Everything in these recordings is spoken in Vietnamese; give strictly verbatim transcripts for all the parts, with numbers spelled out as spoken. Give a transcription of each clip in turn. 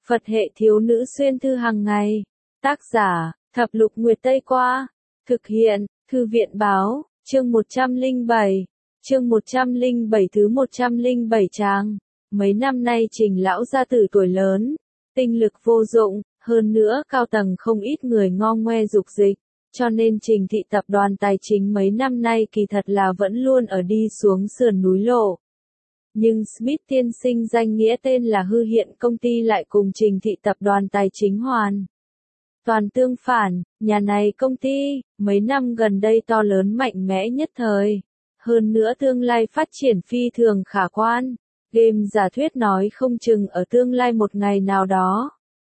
Phật hệ thiếu nữ xuyên thư hàng ngày. Tác giả, Thập Lục Nguyệt Tây Qua. Thực hiện, Thư viện Báo, chương một trăm lẻ bảy. Chương một trăm lẻ bảy thứ một trăm lẻ bảy trang. Mấy năm nay Trình lão gia tử tuổi lớn, tinh lực vô dụng, hơn nữa cao tầng không ít người ngo ngoe dục dịch, cho nên Trình thị tập đoàn tài chính mấy năm nay kỳ thật là vẫn luôn ở đi xuống sườn núi lộ. Nhưng Smith tiên sinh danh nghĩa tên là hư hiện công ty lại cùng Trình thị tập đoàn tài chính hoàn toàn tương phản, nhà này công ty, mấy năm gần đây to lớn mạnh mẽ nhất thời. Hơn nữa tương lai phát triển phi thường khả quan, game giả thuyết nói không chừng ở tương lai một ngày nào đó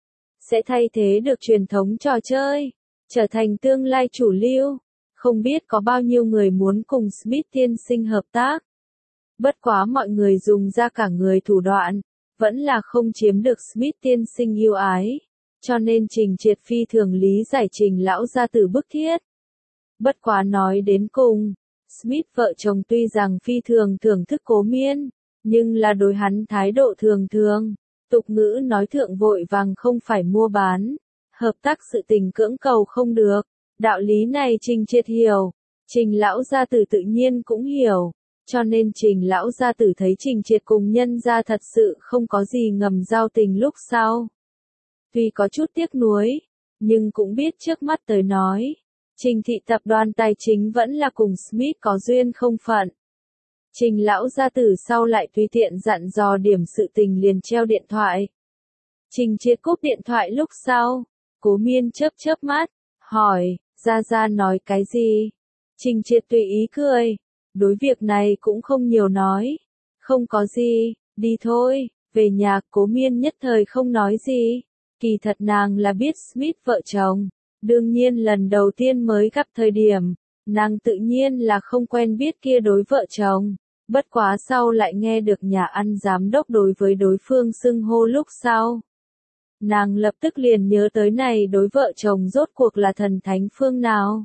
sẽ thay thế được truyền thống trò chơi, trở thành tương lai chủ lưu. Không biết có bao nhiêu người muốn cùng Smith tiên sinh hợp tác. Bất quá mọi người dùng ra cả người thủ đoạn, vẫn là không chiếm được Smith tiên sinh yêu ái. Cho nên Trình Triệt phi thường lý giải Trình lão gia tử bức thiết. Bất quá nói đến cùng, Smith vợ chồng tuy rằng phi thường thưởng thức Cố Miên, nhưng là đối hắn thái độ thường thường, tục ngữ nói thượng vội vàng không phải mua bán, hợp tác sự tình cưỡng cầu không được. Đạo lý này Trình Triệt hiểu, Trình lão gia tử tự nhiên cũng hiểu, cho nên Trình lão gia tử thấy Trình Triệt cùng nhân gia thật sự không có gì ngầm giao tình lúc sau. Tuy có chút tiếc nuối, nhưng cũng biết trước mắt tới nói, Trình thị tập đoàn tài chính vẫn là cùng Smith có duyên không phận. Trình lão gia tử sau lại tùy tiện dặn dò điểm sự tình liền treo điện thoại. Trình Triệt cúp điện thoại lúc sau, Cố Miên chớp chớp mắt, hỏi, gia gia nói cái gì? Trình Triệt tùy ý cười, đối việc này cũng không nhiều nói, không có gì, đi thôi, về nhà. Cố Miên nhất thời không nói gì. Kỳ thật nàng là biết Smith vợ chồng, đương nhiên lần đầu tiên mới gặp thời điểm, nàng tự nhiên là không quen biết kia đối vợ chồng, bất quá sau lại nghe được nhà ăn giám đốc đối với đối phương xưng hô lúc sau. Nàng lập tức liền nhớ tới này đối vợ chồng rốt cuộc là thần thánh phương nào.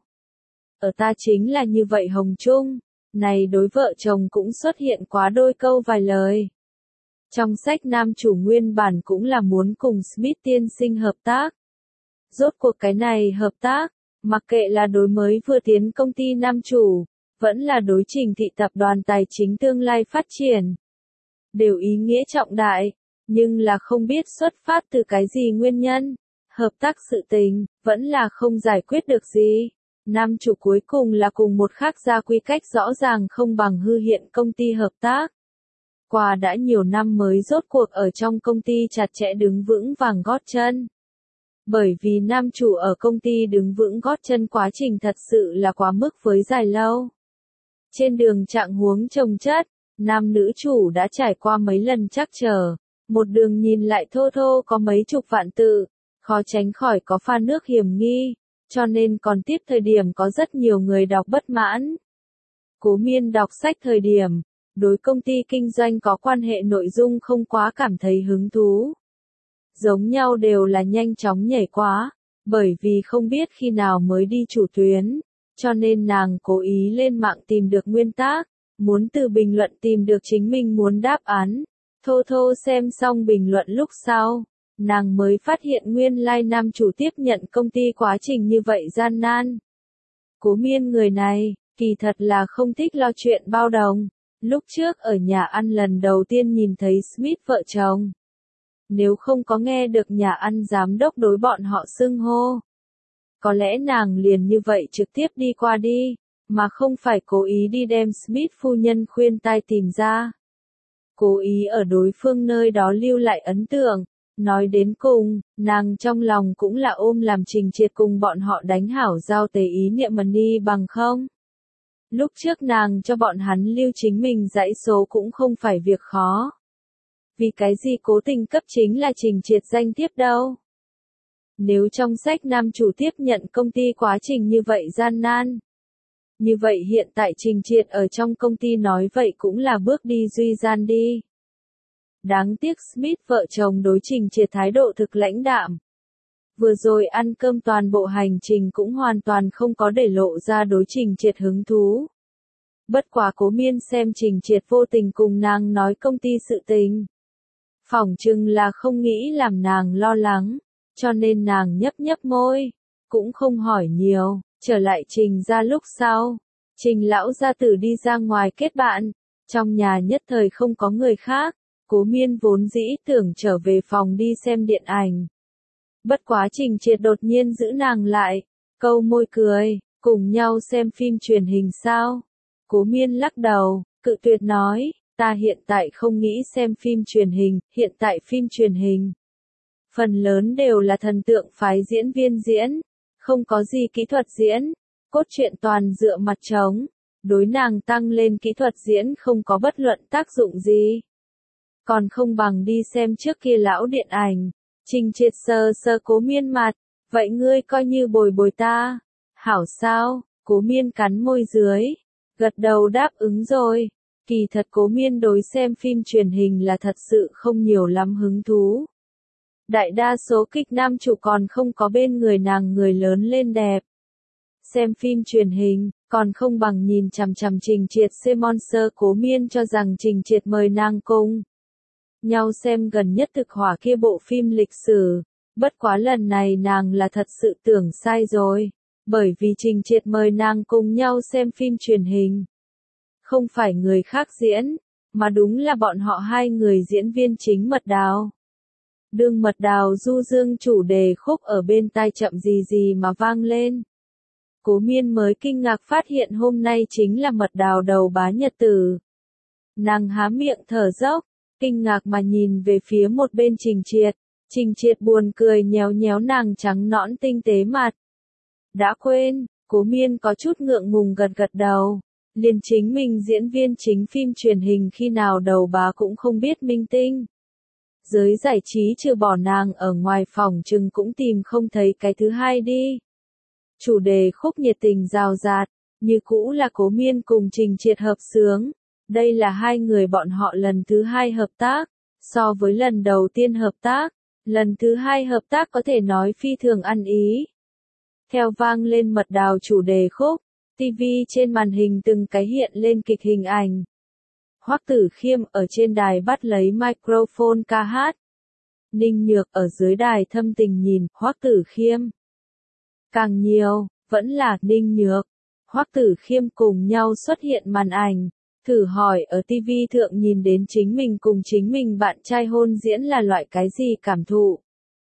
Ở ta chính là như vậy Hồng Trung, này đối vợ chồng cũng xuất hiện quá đôi câu vài lời. Trong sách nam chủ nguyên bản cũng là muốn cùng Smith tiên sinh hợp tác. Rốt cuộc cái này hợp tác, mặc kệ là đối mới vừa tiến công ty nam chủ, vẫn là đối Trình thị tập đoàn tài chính tương lai phát triển. Đều ý nghĩa trọng đại, nhưng là không biết xuất phát từ cái gì nguyên nhân. Hợp tác sự tình, vẫn là không giải quyết được gì. Nam chủ cuối cùng là cùng một khác gia quy cách rõ ràng không bằng hư hiện công ty hợp tác. Qua đã nhiều năm mới rốt cuộc ở trong công ty chặt chẽ đứng vững vàng gót chân. Bởi vì nam chủ ở công ty đứng vững gót chân quá trình thật sự là quá mức với dài lâu. Trên đường trạng huống chồng chất, nam nữ chủ đã trải qua mấy lần trắc trở, một đường nhìn lại thô thô có mấy chục vạn tự, khó tránh khỏi có pha nước hiểm nghi, cho nên còn tiếp thời điểm có rất nhiều người đọc bất mãn. Cố Miên đọc sách thời điểm, đối công ty kinh doanh có quan hệ nội dung không quá cảm thấy hứng thú. Giống nhau đều là nhanh chóng nhảy quá, bởi vì không biết khi nào mới đi chủ tuyến, cho nên nàng cố ý lên mạng tìm được nguyên tác, muốn từ bình luận tìm được chính mình muốn đáp án. Thô thô xem xong bình luận lúc sau, nàng mới phát hiện nguyên lai nam chủ tiếp nhận công ty quá trình như vậy gian nan. Cố Miên người này, kỳ thật là không thích lo chuyện bao đồng. Lúc trước ở nhà ăn lần đầu tiên nhìn thấy Smith vợ chồng. Nếu không có nghe được nhà ăn giám đốc đối bọn họ xưng hô, có lẽ nàng liền như vậy trực tiếp đi qua đi, mà không phải cố ý đi đem Smith phu nhân khuyên tai tìm ra. Cố ý ở đối phương nơi đó lưu lại ấn tượng, nói đến cùng, nàng trong lòng cũng là ôm làm Trình Triệt cùng bọn họ đánh hảo giao tế ý niệm money bằng không. Lúc trước nàng cho bọn hắn lưu chính mình dãy số cũng không phải việc khó. Vì cái gì cố tình cấp chính là Trình Triệt danh thiếp đâu. Nếu trong sách nam chủ tiếp nhận công ty quá trình như vậy gian nan. Như vậy hiện tại Trình Triệt ở trong công ty nói vậy cũng là bước đi duy gian đi. Đáng tiếc Smith vợ chồng đối Trình Triệt thái độ thực lãnh đạm. Vừa rồi ăn cơm toàn bộ hành trình cũng hoàn toàn không có để lộ ra đối Trình Triệt hứng thú. Bất quá Cố Miên xem Trình Triệt vô tình cùng nàng nói công ty sự tình. Phỏng chừng là không nghĩ làm nàng lo lắng, cho nên nàng nhấp nhấp môi, cũng không hỏi nhiều. Trở lại Trình gia lúc sau, Trình lão gia tử đi ra ngoài kết bạn, trong nhà nhất thời không có người khác, Cố Miên vốn dĩ tưởng trở về phòng đi xem điện ảnh. Bất quá Trình Triệt đột nhiên giữ nàng lại, câu môi cười, cùng nhau xem phim truyền hình sao? Cố Miên lắc đầu, cự tuyệt nói, ta hiện tại không nghĩ xem phim truyền hình, hiện tại phim truyền hình. Phần lớn đều là thần tượng phái diễn viên diễn, không có gì kỹ thuật diễn, cốt truyện toàn dựa mặt trống, đối nàng tăng lên kỹ thuật diễn không có bất luận tác dụng gì. Còn không bằng đi xem trước kia lão điện ảnh. Trình Triệt sờ sờ Cố Miên mặt, vậy ngươi coi như bồi bồi ta. Hảo sao? Cố Miên cắn môi dưới, gật đầu đáp ứng rồi. Kỳ thật Cố Miên đối xem phim truyền hình là thật sự không nhiều lắm hứng thú. Đại đa số kịch nam chủ còn không có bên người nàng người lớn lên đẹp. Xem phim truyền hình, còn không bằng nhìn chằm chằm Trình Triệt xem Monster. Cố Miên cho rằng Trình Triệt mời nàng cùng nhau xem gần nhất thực hỏa kia bộ phim lịch sử. Bất quá lần này nàng là thật sự tưởng sai rồi, bởi vì Trình Triệt mời nàng cùng nhau xem phim truyền hình. Không phải người khác diễn, mà đúng là bọn họ hai người diễn viên chính Mật Đào. Đương Mật Đào du dương chủ đề khúc ở bên tai chậm gì gì mà vang lên. Cố Miên mới kinh ngạc phát hiện hôm nay chính là Mật Đào đầu bá nhật tử. Nàng há miệng thở dốc, kinh ngạc mà nhìn về phía một bên Trình Triệt. Trình Triệt buồn cười nhéo nhéo nàng trắng nõn tinh tế mặt. Đã quên, Cố Miên có chút ngượng ngùng gật gật đầu. Liền chính mình diễn viên chính phim truyền hình khi nào đầu bá cũng không biết minh tinh. Giới giải trí trừ bỏ nàng ở ngoài phòng chừng cũng tìm không thấy cái thứ hai đi. Chủ đề khúc nhiệt tình rào rạt, như cũ là Cố Miên cùng Trình Triệt hợp xướng. Đây là hai người bọn họ lần thứ hai hợp tác, so với lần đầu tiên hợp tác, lần thứ hai hợp tác có thể nói phi thường ăn ý. Theo vang lên Mật Đào chủ đề khúc, ti vi trên màn hình từng cái hiện lên kịch hình ảnh. Hoắc Tử Khiêm ở trên đài bắt lấy microphone ca hát. Ninh Nhược ở dưới đài thâm tình nhìn Hoắc Tử Khiêm. Càng nhiều, vẫn là Ninh Nhược, Hoắc Tử Khiêm cùng nhau xuất hiện màn ảnh. Thử hỏi ở ti vi thượng nhìn đến chính mình cùng chính mình bạn trai hôn diễn là loại cái gì cảm thụ.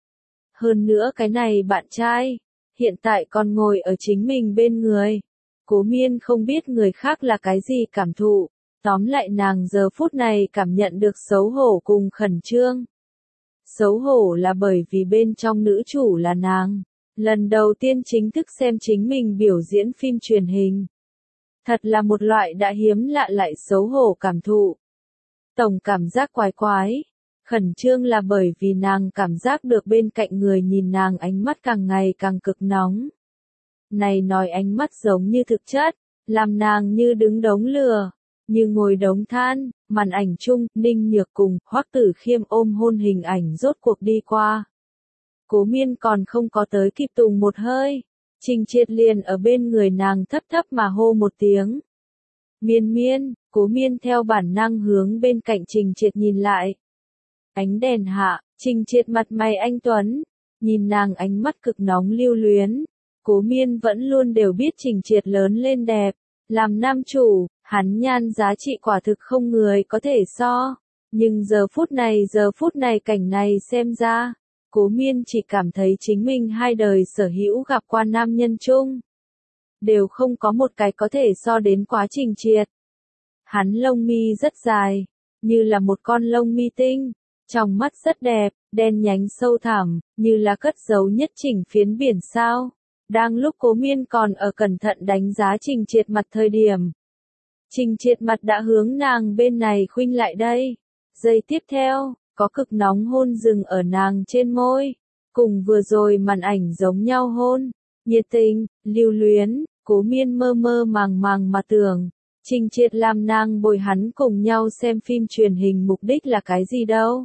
Hơn nữa cái này bạn trai, hiện tại còn ngồi ở chính mình bên người. Cố Miên không biết người khác là cái gì cảm thụ. Tóm lại nàng giờ phút này cảm nhận được xấu hổ cùng khẩn trương. Xấu hổ là bởi vì bên trong nữ chủ là nàng. Lần đầu tiên chính thức xem chính mình biểu diễn phim truyền hình. Thật là một loại đã hiếm lạ lại xấu hổ cảm thụ. Tổng cảm giác quái quái. Khẩn trương là bởi vì nàng cảm giác được bên cạnh người nhìn nàng ánh mắt càng ngày càng cực nóng. Này nói ánh mắt giống như thực chất, làm nàng như đứng đống lửa, như ngồi đống than. Màn ảnh chung, Ninh Nhược cùng Hoắc Tử Khiêm ôm hôn hình ảnh rốt cuộc đi qua. Cố Miên còn không có tới kịp tùng một hơi. Trình Triệt liền ở bên người nàng thấp thấp mà hô một tiếng. Miên Miên, Cố Miên theo bản năng hướng bên cạnh Trình Triệt nhìn lại. Ánh đèn hạ, Trình Triệt mặt mày anh tuấn, nhìn nàng ánh mắt cực nóng lưu luyến. Cố Miên vẫn luôn đều biết Trình Triệt lớn lên đẹp, làm nam chủ, hắn nhan giá trị quả thực không người có thể so. Nhưng giờ phút này giờ phút này cảnh này xem ra, Cố Miên chỉ cảm thấy chính mình hai đời sở hữu gặp qua nam nhân chung. Đều không có một cái có thể so đến quá Trình Triệt. Hắn lông mi rất dài, như là một con lông mi tinh, trong mắt rất đẹp, đen nhánh sâu thẳm, như là cất giấu nhất chỉnh phiến biển sao. Đang lúc Cố Miên còn ở cẩn thận đánh giá Trình Triệt mặt thời điểm. Trình Triệt mặt đã hướng nàng bên này khuynh lại đây. Giây tiếp theo, có cực nóng hôn dừng ở nàng trên môi. Cùng vừa rồi màn ảnh giống nhau hôn. Nhiệt tình, lưu luyến, Cố Miên mơ mơ màng màng mà tưởng. Trình Triệt làm nàng bồi hắn cùng nhau xem phim truyền hình mục đích là cái gì đâu.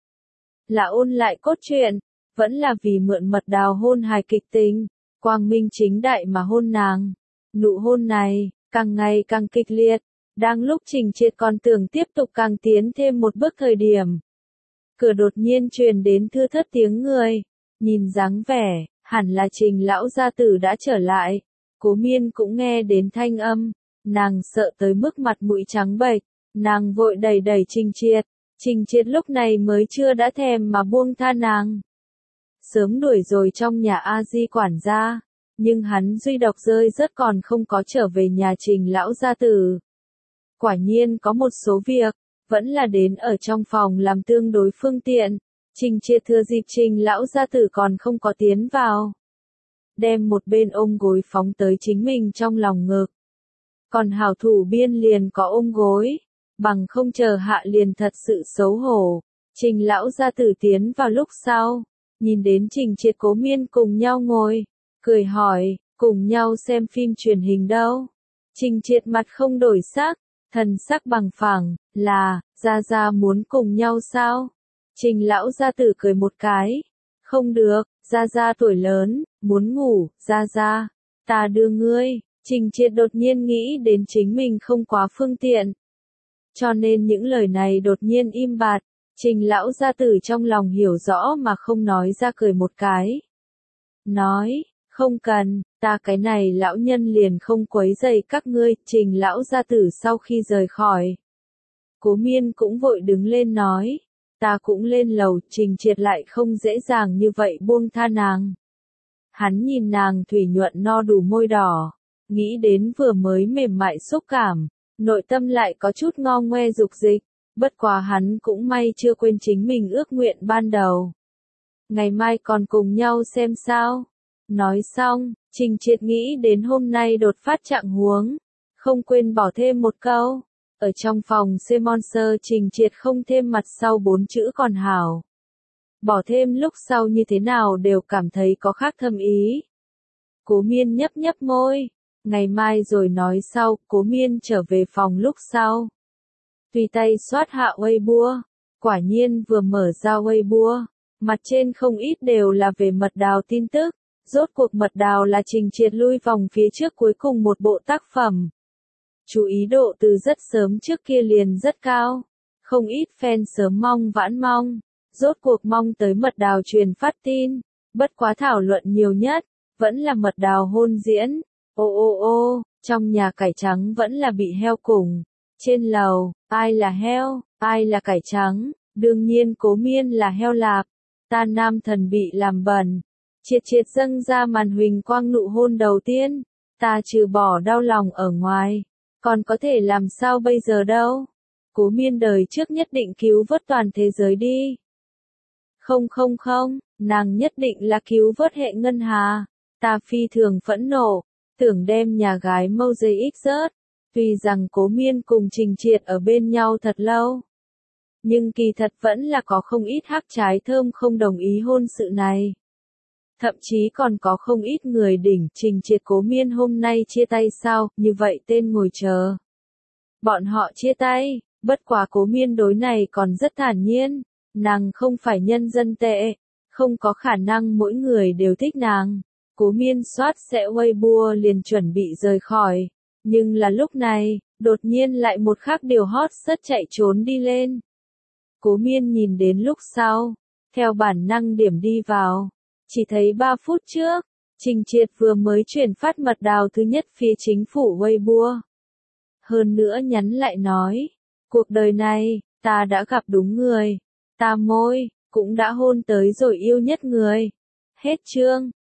Là ôn lại cốt truyện, vẫn là vì mượn Mật Đào hôn hài kịch tính. Quang minh chính đại mà hôn nàng. Nụ hôn này, càng ngày càng kịch liệt. Đang lúc Trình Triệt còn tưởng tiếp tục càng tiến thêm một bước thời điểm. cửa đột nhiên truyền đến thưa thớt tiếng người. Nhìn dáng vẻ, hẳn là Trình lão gia tử đã trở lại. Cố Miên cũng nghe đến thanh âm, nàng sợ tới mức mặt mũi trắng bệch, nàng vội đẩy đẩy Trình Triệt. Trình Triệt lúc này mới chưa đã thèm mà buông tha nàng. Sớm đuổi rồi trong nhà A Di quản gia, nhưng hắn duy độc rơi rớt còn không có trở về nhà Trình lão gia tử. Quả nhiên có một số việc, vẫn là đến ở trong phòng làm tương đối phương tiện. Trình Triệt thừa dịp Trình lão gia tử còn không có tiến vào, đem một bên ôm gối phóng tới chính mình trong lòng ngực. Còn hảo thủ biên liền có ôm gối, bằng không chờ hạ liền thật sự xấu hổ. Trình lão gia tử tiến vào lúc sau, nhìn đến Trình Triệt Cố Miên cùng nhau ngồi, cười hỏi, cùng nhau xem phim truyền hình đâu? Trình Triệt mặt không đổi sắc, thần sắc bằng phẳng, là, gia gia muốn cùng nhau sao? Trình lão gia tử cười một cái, không được, gia gia tuổi lớn, muốn ngủ, gia gia, ta đưa ngươi. Trình Triệt đột nhiên nghĩ đến chính mình không quá phương tiện, cho nên những lời này đột nhiên im bặt. Trình lão gia tử trong lòng hiểu rõ mà không nói ra, cười một cái. Nói, không cần, ta cái này lão nhân liền không quấy rầy các ngươi. Trình lão gia tử sau khi rời khỏi, Cố Miên cũng vội đứng lên nói, ta cũng lên lầu. Trình Triệt lại không dễ dàng như vậy buông tha nàng. Hắn nhìn nàng thủy nhuận no đủ môi đỏ, nghĩ đến vừa mới mềm mại xúc cảm, nội tâm lại có chút ngo ngoe dục dịch. Bất quá hắn cũng may chưa quên chính mình ước nguyện ban đầu. Ngày mai còn cùng nhau xem sao. Nói xong, Trình Triệt nghĩ đến hôm nay đột phát trạng huống, không quên bỏ thêm một câu. Ở trong phòng C-Monster Trình Triệt không thêm mặt sau bốn chữ còn hảo. Bỏ thêm lúc sau như thế nào đều cảm thấy có khác thâm ý. Cố Miên nhấp nhấp môi. Ngày mai rồi nói sau. Cố Miên trở về phòng lúc sau, tùy tay soát hạ Weibo. Quả nhiên vừa mở ra Weibo, mặt trên không ít đều là về mật đào tin tức. Rốt cuộc mật đào là Trình Triệt lui vòng phía trước cuối cùng một bộ tác phẩm. Chú ý độ từ rất sớm trước kia liền rất cao. Không ít fan sớm mong vãn mong. Rốt cuộc mong tới mật đào truyền phát tin. Bất quá thảo luận nhiều nhất, vẫn là mật đào hôn diễn. Ô ô ô, trong nhà cải trắng vẫn là bị heo cùng. Trên lầu, ai là heo, ai là cải trắng, đương nhiên Cố Miên là heo lạp. Ta nam thần bị làm bẩn. Triệt Triệt dâng ra màn huỳnh quang nụ hôn đầu tiên. Ta trừ bỏ đau lòng ở ngoài, còn có thể làm sao bây giờ đâu. Cố Miên đời trước nhất định cứu vớt toàn thế giới đi. Không không không, nàng nhất định là cứu vớt hệ ngân hà. Ta phi thường phẫn nộ, tưởng đem nhà gái mâu dây ích rớt. Tuy rằng Cố Miên cùng Trình Triệt ở bên nhau thật lâu, nhưng kỳ thật vẫn là có không ít hắc trái thơm không đồng ý hôn sự này. Thậm chí còn có không ít người đỉnh Trình Triệt Cố Miên hôm nay chia tay sao, như vậy tên ngồi chờ. Bọn họ chia tay, bất quá Cố Miên đối này còn rất thản nhiên, nàng không phải nhân dân tệ, không có khả năng mỗi người đều thích nàng. Cố Miên soát sẽ Weibo liền chuẩn bị rời khỏi. Nhưng là lúc này, đột nhiên lại một khác điều hot search chạy trốn đi lên. Cố Miên nhìn đến lúc sau, theo bản năng điểm đi vào, chỉ thấy ba phút trước, Trình Triệt vừa mới chuyển phát mật đào thứ nhất phía chính phủ Weibo. Hơn nữa nhắn lại nói, cuộc đời này, ta đã gặp đúng người, ta môi, cũng đã hôn tới rồi yêu nhất người. Hết chương.